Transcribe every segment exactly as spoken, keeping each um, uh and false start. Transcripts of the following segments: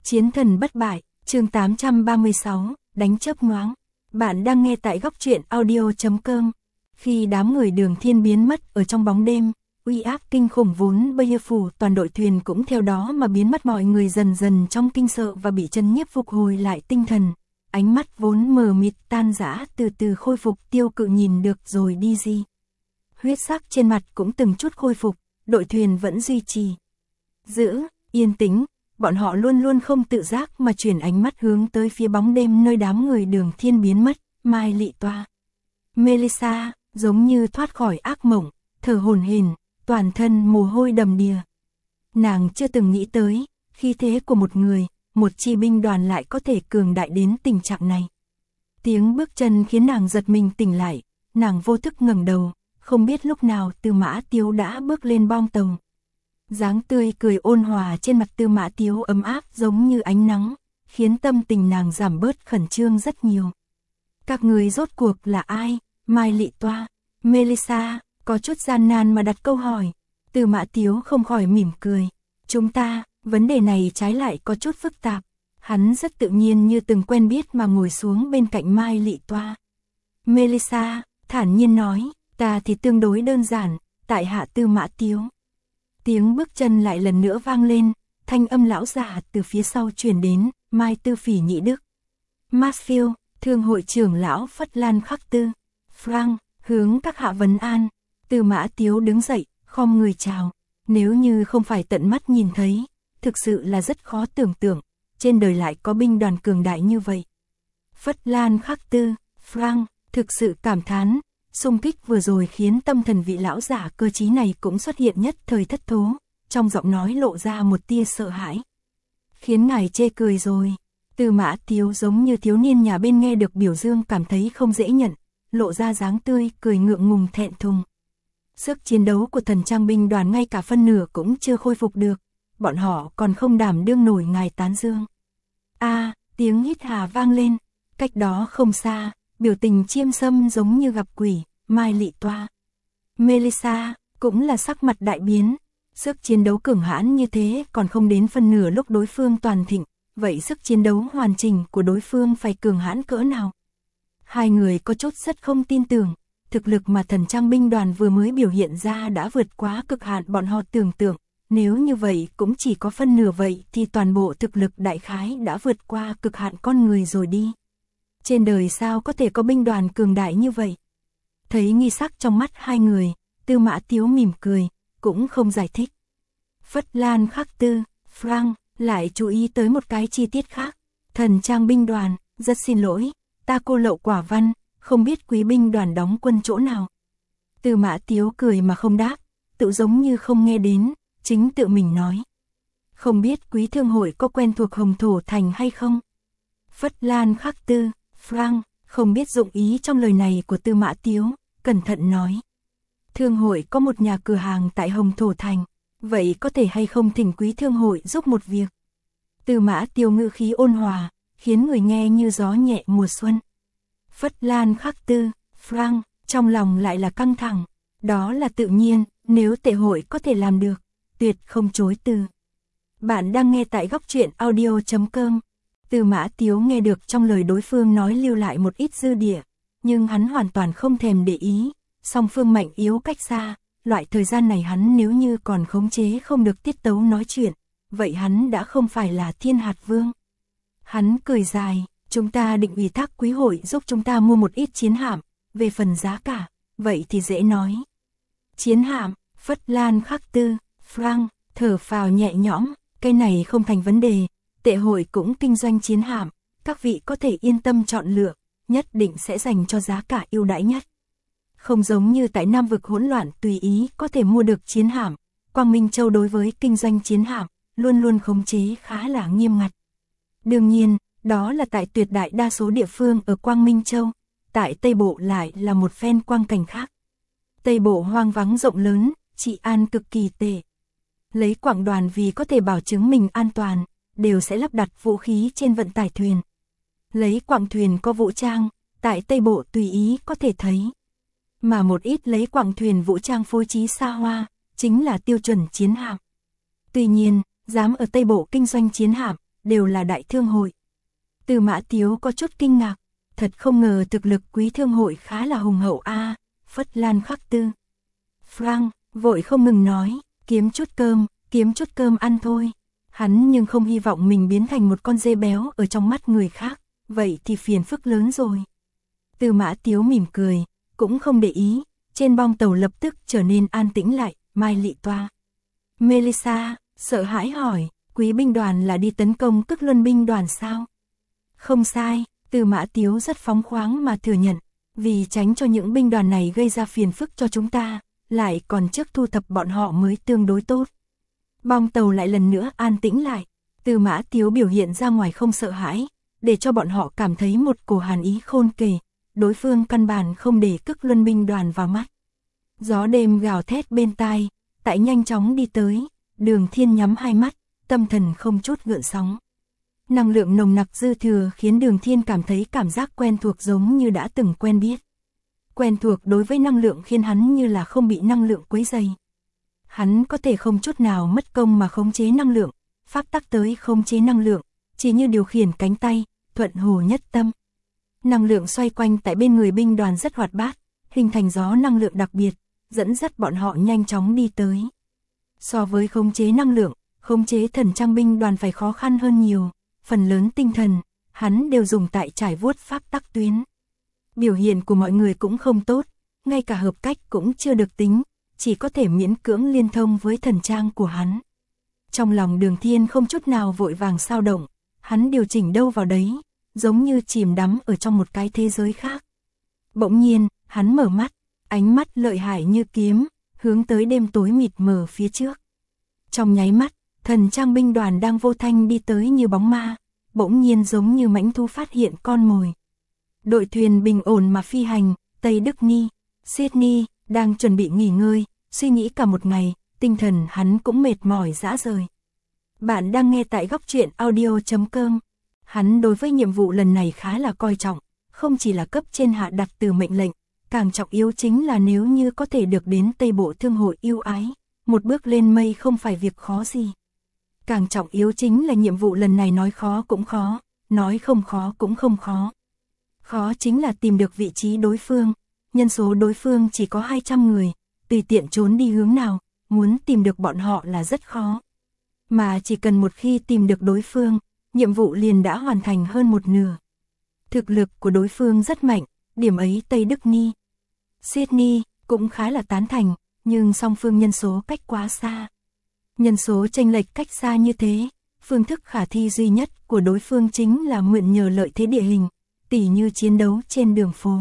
Chiến thần bất bại, chương tám trăm ba mươi sáu, đánh chớp nhoáng. Bạn đang nghe tại góc truyện audio chấm com. Khi đám người Đường Thiên biến mất ở trong bóng đêm, uy áp kinh khủng vốn bao phủ toàn đội thuyền cũng theo đó mà biến mất, mọi người dần dần trong kinh sợ và bị chấn nhiếp phục hồi lại tinh thần. Ánh mắt vốn mờ mịt tan rã từ từ khôi phục, Tiêu Cự nhìn được rồi đi gì. Huyết sắc trên mặt cũng từng chút khôi phục, đội thuyền vẫn duy trì giữ yên tĩnh, bọn họ luôn luôn không tự giác mà chuyển ánh mắt hướng tới phía bóng đêm nơi đám người Đường Thiên biến mất. Mai Lị Toa, Melissa giống như thoát khỏi ác mộng, thở hổn hển, toàn thân mồ hôi đầm đìa. Nàng chưa từng nghĩ tới, khí thế của một người, một chi binh đoàn lại có thể cường đại đến tình trạng này. Tiếng bước chân khiến nàng giật mình tỉnh lại, nàng vô thức ngẩng đầu, không biết lúc nào Tư Mã Tiếu đã bước lên bong tàu. Dáng tươi cười ôn hòa trên mặt Tư Mã Tiếu ấm áp giống như ánh nắng, khiến tâm tình nàng giảm bớt khẩn trương rất nhiều. Các người rốt cuộc là ai? Mai Lị Toa, Melissa có chút gian nan mà đặt câu hỏi. Tư Mã Tiếu không khỏi mỉm cười. Chúng ta, vấn đề này trái lại có chút phức tạp. Hắn rất tự nhiên như từng quen biết mà ngồi xuống bên cạnh Mai Lị Toa. Melissa thản nhiên nói, ta thì tương đối đơn giản, tại hạ Tư Mã Tiếu. Tiếng bước chân lại lần nữa vang lên, thanh âm lão già từ phía sau truyền đến, Mai Tư Phỉ Nhị Đức, Matthew, thương hội trưởng lão Phất Lan Khắc Tư, Frank, hướng các hạ vấn an. Tư Mã Tiếu đứng dậy, khom người chào. Nếu như không phải tận mắt nhìn thấy, thực sự là rất khó tưởng tượng, trên đời lại có binh đoàn cường đại như vậy. Phất Lan Khắc Tư, Frank, thực sự cảm thán, xung kích vừa rồi khiến tâm thần vị lão giả cơ trí này cũng xuất hiện nhất thời thất thố, trong giọng nói lộ ra một tia sợ hãi. Khiến ngài chê cười rồi. Tư Mã Tiếu giống như thiếu niên nhà bên nghe được biểu dương cảm thấy không dễ nhận, lộ ra dáng tươi cười ngượng ngùng thẹn thùng. Sức chiến đấu của Thần Trang binh đoàn ngay cả phân nửa cũng chưa khôi phục được, bọn họ còn không đảm đương nổi ngài tán dương. A, à, tiếng hít hà vang lên, cách đó không xa, biểu tình chiêm sâm giống như gặp quỷ, Mai Lị Toa, Melissa cũng là sắc mặt đại biến. Sức chiến đấu cường hãn như thế còn không đến phân nửa lúc đối phương toàn thịnh, vậy sức chiến đấu hoàn chỉnh của đối phương phải cường hãn cỡ nào? Hai người có chút rất không tin tưởng, thực lực mà Thần Trang binh đoàn vừa mới biểu hiện ra đã vượt quá cực hạn bọn họ tưởng tượng, nếu như vậy cũng chỉ có phân nửa vậy thì toàn bộ thực lực đại khái đã vượt qua cực hạn con người rồi đi. Trên đời sao có thể có binh đoàn cường đại như vậy? Thấy nghi sắc trong mắt hai người, Tư Mã Tiếu mỉm cười, cũng không giải thích. Phất Lan Khắc Tư, Frank lại chú ý tới một cái chi tiết khác. Thần Trang binh đoàn, rất xin lỗi, ta cô lậu quả văn, không biết quý binh đoàn đóng quân chỗ nào. Tư Mã Tiếu cười mà không đáp, tự giống như không nghe đến, chính tự mình nói. Không biết quý thương hội có quen thuộc Hồng Thổ Thành hay không? Phất Lan Khắc Tư, Frank không biết dụng ý trong lời này của Tư Mã Tiếu, cẩn thận nói. Thương hội có một nhà cửa hàng tại Hồng Thổ Thành, vậy có thể hay không thỉnh quý thương hội giúp một việc? Tư Mã Tiếu ngữ khí ôn hòa, khiến người nghe như gió nhẹ mùa xuân. Phất Lan Khắc Tư, Frank trong lòng lại là căng thẳng, đó là tự nhiên, nếu tệ hội có thể làm được, tuyệt không chối từ. Bạn đang nghe tại góc truyện audio chấm com. Tư Mã Tiếu nghe được trong lời đối phương nói lưu lại một ít dư địa, nhưng hắn hoàn toàn không thèm để ý, song phương mạnh yếu cách xa, loại thời gian này hắn nếu như còn khống chế không được tiết tấu nói chuyện, vậy hắn đã không phải là Thiên Hạt Vương. Hắn cười dài, chúng ta định ủy thác quý hội giúp chúng ta mua một ít chiến hạm, về phần giá cả, vậy thì dễ nói. Chiến hạm, Phất Lan Khắc Tư, Frank thở phào nhẹ nhõm, cái này không thành vấn đề, tệ hội cũng kinh doanh chiến hạm, các vị có thể yên tâm chọn lựa, nhất định sẽ dành cho giá cả ưu đãi nhất. Không giống như tại Nam vực hỗn loạn tùy ý có thể mua được chiến hạm, Quang Minh Châu đối với kinh doanh chiến hạm, luôn luôn khống chế khá là nghiêm ngặt. Đương nhiên, đó là tại tuyệt đại đa số địa phương ở Quang Minh Châu, tại Tây Bộ lại là một phen quang cảnh khác. Tây Bộ hoang vắng rộng lớn, trị an cực kỳ tệ. Lấy quảng đoàn vì có thể bảo chứng mình an toàn, đều sẽ lắp đặt vũ khí trên vận tải thuyền. Lấy quảng thuyền có vũ trang, tại Tây Bộ tùy ý có thể thấy. Mà một ít lấy quảng thuyền vũ trang phối trí xa hoa, chính là tiêu chuẩn chiến hạm. Tuy nhiên, dám ở Tây Bộ kinh doanh chiến hạm, đều là đại thương hội. Từ Mã Tiếu có chút kinh ngạc, thật không ngờ thực lực quý thương hội khá là hùng hậu a. À, Phất Lan Khắc Tư. Frank vội không ngừng nói, kiếm chút cơm, kiếm chút cơm ăn thôi. Hắn nhưng không hy vọng mình biến thành một con dê béo ở trong mắt người khác, vậy thì phiền phức lớn rồi. Từ Mã Tiếu mỉm cười, cũng không để ý, trên bong tàu lập tức trở nên an tĩnh lại, Mai Lị Toa. Melissa, sợ hãi hỏi, quý binh đoàn là đi tấn công Cức Luân binh đoàn sao? Không sai, Từ Mã Tiếu rất phóng khoáng mà thừa nhận, vì tránh cho những binh đoàn này gây ra phiền phức cho chúng ta, lại còn trước thu thập bọn họ mới tương đối tốt. Bong tàu lại lần nữa an tĩnh lại, Từ Mã Tiếu biểu hiện ra ngoài không sợ hãi, để cho bọn họ cảm thấy một cổ hàn ý khôn kể, đối phương căn bản không để Cức Luân binh đoàn vào mắt. Gió đêm gào thét bên tai, tại nhanh chóng đi tới, Đường Thiên nhắm hai mắt, tâm thần không chút gợn sóng. Năng lượng nồng nặc dư thừa khiến Đường Thiên cảm thấy cảm giác quen thuộc giống như đã từng quen biết. Quen thuộc đối với năng lượng khiến hắn như là không bị năng lượng quấy rầy. Hắn có thể không chút nào mất công mà khống chế năng lượng, pháp tắc tới khống chế năng lượng, chỉ như điều khiển cánh tay, thuận hồ nhất tâm. Năng lượng xoay quanh tại bên người binh đoàn rất hoạt bát, hình thành gió năng lượng đặc biệt, dẫn dắt bọn họ nhanh chóng đi tới. So với khống chế năng lượng, khống chế thần trang binh đoàn phải khó khăn hơn nhiều, phần lớn tinh thần, hắn đều dùng tại trải vuốt pháp tắc tuyến. Biểu hiện của mọi người cũng không tốt, ngay cả hợp cách cũng chưa được tính, chỉ có thể miễn cưỡng liên thông với thần trang của hắn. Trong lòng Đường Thiên không chút nào vội vàng xao động, hắn điều chỉnh đâu vào đấy, giống như chìm đắm ở trong một cái thế giới khác. Bỗng nhiên, hắn mở mắt, ánh mắt lợi hại như kiếm, hướng tới đêm tối mịt mờ phía trước. Trong nháy mắt, thần trang binh đoàn đang vô thanh đi tới như bóng ma, bỗng nhiên giống như mãnh thú phát hiện con mồi. Đội thuyền bình ổn mà phi hành, Tây Đức Ni, Sydney, đang chuẩn bị nghỉ ngơi, suy nghĩ cả một ngày, tinh thần hắn cũng mệt mỏi rã rời. Bạn đang nghe tại góc truyện audio chấm com. Hắn đối với nhiệm vụ lần này khá là coi trọng, không chỉ là cấp trên hạ đặt từ mệnh lệnh, càng trọng yếu chính là nếu như có thể được đến Tây Bộ Thương hội yêu ái, một bước lên mây không phải việc khó gì. Càng trọng yếu chính là nhiệm vụ lần này nói khó cũng khó, nói không khó cũng không khó. Khó chính là tìm được vị trí đối phương, nhân số đối phương chỉ có hai trăm người, tùy tiện trốn đi hướng nào, muốn tìm được bọn họ là rất khó. Mà chỉ cần một khi tìm được đối phương, nhiệm vụ liền đã hoàn thành hơn một nửa. Thực lực của đối phương rất mạnh, điểm ấy Tây Đức Ni, Sydney cũng khá là tán thành, nhưng song phương nhân số cách quá xa. Nhân số chênh lệch cách xa như thế, phương thức khả thi duy nhất của đối phương chính là mượn nhờ lợi thế địa hình, tỉ như chiến đấu trên đường phố.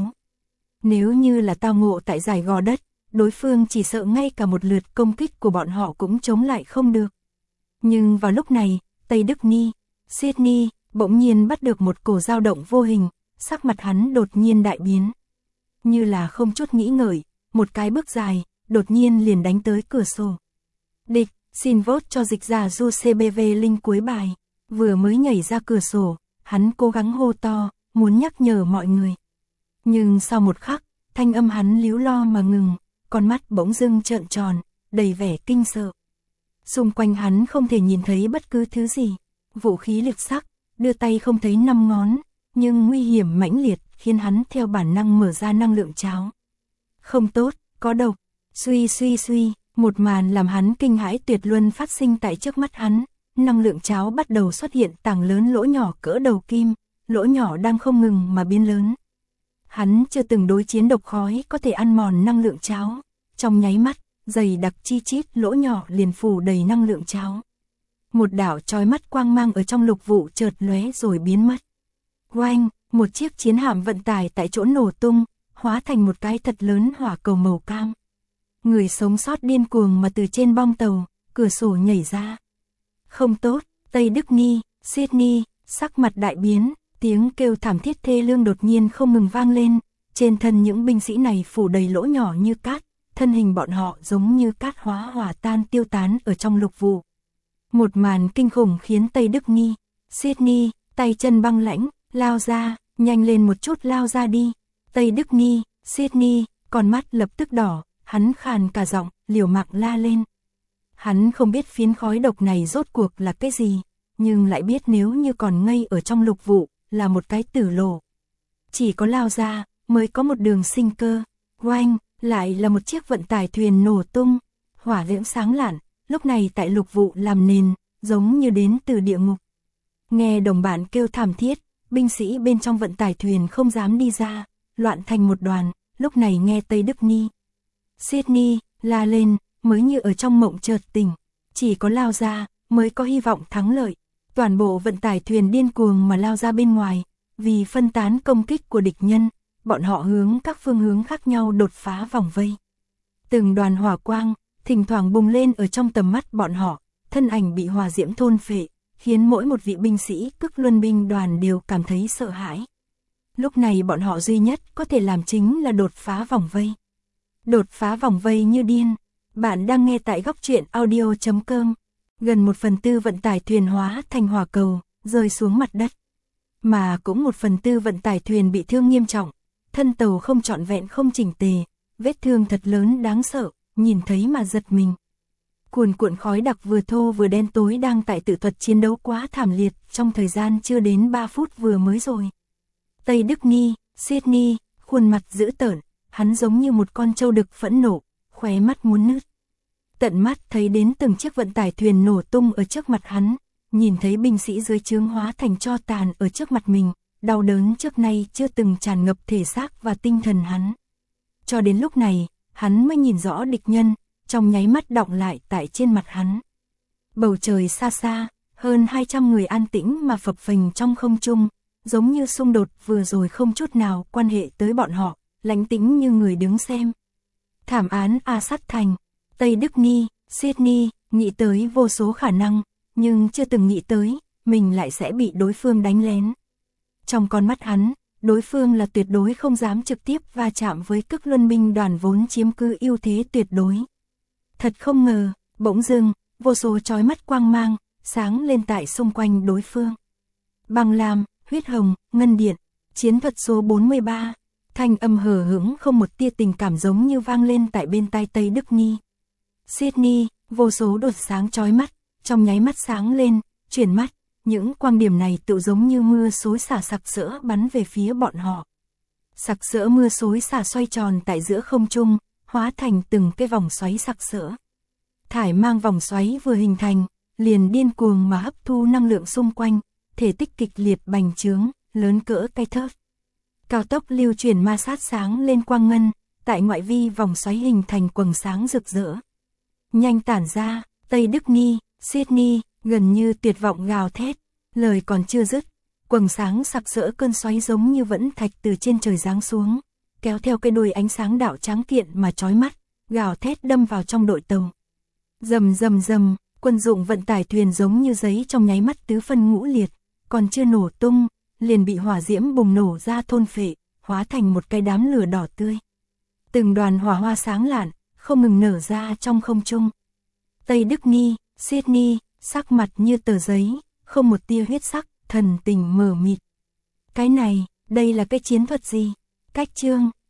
Nếu như là tao ngộ tại giải gò đất, đối phương chỉ sợ ngay cả một lượt công kích của bọn họ cũng chống lại không được. Nhưng vào lúc này, Tây Đức Ni, Sydney bỗng nhiên bắt được một cổ dao động vô hình, sắc mặt hắn đột nhiên đại biến. Như là không chút nghĩ ngợi, một cái bước dài, đột nhiên liền đánh tới cửa sổ. Địch, xin vote cho dịch giả du xê bê vê link cuối bài. Vừa mới nhảy ra cửa sổ, hắn cố gắng hô to, muốn nhắc nhở mọi người. Nhưng sau một khắc, thanh âm hắn líu lo mà ngừng, con mắt bỗng dưng trợn tròn, đầy vẻ kinh sợ. Xung quanh hắn không thể nhìn thấy bất cứ thứ gì, vũ khí liệt sắc, đưa tay không thấy năm ngón, nhưng nguy hiểm mãnh liệt khiến hắn theo bản năng mở ra năng lượng cháo. Không tốt, có độc, suy suy suy, một màn làm hắn kinh hãi tuyệt luân phát sinh tại trước mắt hắn, năng lượng cháo bắt đầu xuất hiện tảng lớn lỗ nhỏ cỡ đầu kim, lỗ nhỏ đang không ngừng mà biến lớn. Hắn chưa từng đối chiến độc khói có thể ăn mòn năng lượng cháo, trong nháy mắt, dày đặc chi chít lỗ nhỏ liền phủ đầy năng lượng cháo. Một đạo chói mắt quang mang ở trong lục vụ chợt lóe rồi biến mất. Oanh, một chiếc chiến hạm vận tải tại chỗ nổ tung, hóa thành một cái thật lớn hỏa cầu màu cam. Người sống sót điên cuồng mà từ trên bong tàu, cửa sổ nhảy ra. Không tốt, Tây Đức Ni, Sydney, sắc mặt đại biến, tiếng kêu thảm thiết thê lương đột nhiên không ngừng vang lên, trên thân những binh sĩ này phủ đầy lỗ nhỏ như cát, thân hình bọn họ giống như cát hóa hòa tan tiêu tán ở trong lục vụ. Một màn kinh khủng khiến Tây Đức Ni, Sydney, tay chân băng lãnh, lao ra, nhanh lên một chút lao ra đi. Tây Đức Ni, Sydney, con mắt lập tức đỏ, hắn khàn cả giọng, liều mạng la lên. Hắn không biết phiến khói độc này rốt cuộc là cái gì, nhưng lại biết nếu như còn ngây ở trong lục vụ, là một cái tử lộ. Chỉ có lao ra, mới có một đường sinh cơ. Oanh, lại là một chiếc vận tải thuyền nổ tung, hỏa diễm sáng lạn, lúc này tại lục vụ làm nền, giống như đến từ địa ngục. Nghe đồng bạn kêu thảm thiết, binh sĩ bên trong vận tải thuyền không dám đi ra, loạn thành một đoàn, lúc này nghe Tây Đức Ni, Sydney la lên, mới như ở trong mộng chợt tỉnh, chỉ có lao ra, mới có hy vọng thắng lợi. Toàn bộ vận tải thuyền điên cuồng mà lao ra bên ngoài, vì phân tán công kích của địch nhân, bọn họ hướng các phương hướng khác nhau đột phá vòng vây. Từng đoàn hỏa quang, thỉnh thoảng bùng lên ở trong tầm mắt bọn họ, thân ảnh bị hỏa diễm thôn phệ, khiến mỗi một vị binh sĩ Cực Luân binh đoàn đều cảm thấy sợ hãi. Lúc này bọn họ duy nhất có thể làm chính là đột phá vòng vây. Đột phá vòng vây như điên. Bạn đang nghe tại góc truyện audio chấm com. Gần một phần tư vận tải thuyền hóa thành hỏa cầu, rơi xuống mặt đất. Mà cũng một phần tư vận tải thuyền bị thương nghiêm trọng, thân tàu không trọn vẹn không chỉnh tề, vết thương thật lớn đáng sợ, nhìn thấy mà giật mình. Cuồn cuộn khói đặc vừa thô vừa đen tối đang tại tự thuật chiến đấu quá thảm liệt trong thời gian chưa đến ba phút vừa mới rồi. Tây Đức Ni, Sydney, khuôn mặt dữ tợn, hắn giống như một con trâu đực phẫn nộ, khóe mắt muốn nứt. Tận mắt thấy đến từng chiếc vận tải thuyền nổ tung ở trước mặt hắn, nhìn thấy binh sĩ dưới trướng hóa thành tro tàn ở trước mặt mình, đau đớn trước nay chưa từng tràn ngập thể xác và tinh thần hắn. Cho đến lúc này, hắn mới nhìn rõ địch nhân, trong nháy mắt đọng lại tại trên mặt hắn. Bầu trời xa xa, hơn hai trăm người an tĩnh mà phập phình trong không trung, giống như xung đột vừa rồi không chút nào quan hệ tới bọn họ, lánh tĩnh như người đứng xem. Thảm án A Sắt Thành, Tây Đức Ni, Sydney, nghĩ tới vô số khả năng, nhưng chưa từng nghĩ tới, mình lại sẽ bị đối phương đánh lén. Trong con mắt hắn, đối phương là tuyệt đối không dám trực tiếp va chạm với Cực Luân binh đoàn vốn chiếm cứ ưu thế tuyệt đối. Thật không ngờ, bỗng dưng, vô số chói mắt quang mang, sáng lên tại xung quanh đối phương. Băng lam, huyết hồng, ngân điện, chiến thuật số bốn mươi ba, thanh âm hờ hững không một tia tình cảm giống như vang lên tại bên tai Tây Đức Ni. Sydney, vô số đột sáng chói mắt, trong nháy mắt sáng lên, chuyển mắt, những quang điểm này tự giống như mưa xối xả sặc sỡ bắn về phía bọn họ. Sặc sỡ mưa xối xả xoay tròn tại giữa không trung, hóa thành từng cái vòng xoáy sặc sỡ. Thải mang vòng xoáy vừa hình thành, liền điên cuồng mà hấp thu năng lượng xung quanh, thể tích kịch liệt bành trướng, lớn cỡ cây thớt. Cao tốc lưu chuyển ma sát sáng lên quang ngân, tại ngoại vi vòng xoáy hình thành quầng sáng rực rỡ. Nhanh tản ra, Tây Đức Ni, Sydney, gần như tuyệt vọng gào thét, lời còn chưa dứt, quầng sáng sặc sỡ cơn xoáy giống như vẫn thạch từ trên trời giáng xuống, kéo theo cái đuôi ánh sáng đạo trắng kiện mà chói mắt, gào thét đâm vào trong đội tàu. Rầm rầm rầm, quân dụng vận tải thuyền giống như giấy trong nháy mắt tứ phân ngũ liệt, còn chưa nổ tung, liền bị hỏa diễm bùng nổ ra thôn phệ, hóa thành một cái đám lửa đỏ tươi. Từng đoàn hỏa hoa sáng lạn, không ngừng nở ra trong không trung. Tây Đức Ni, Sydney, sắc mặt như tờ giấy, không một tia huyết sắc, thần tình mờ mịt. Cái này, đây là cái chiến thuật gì? Cách chương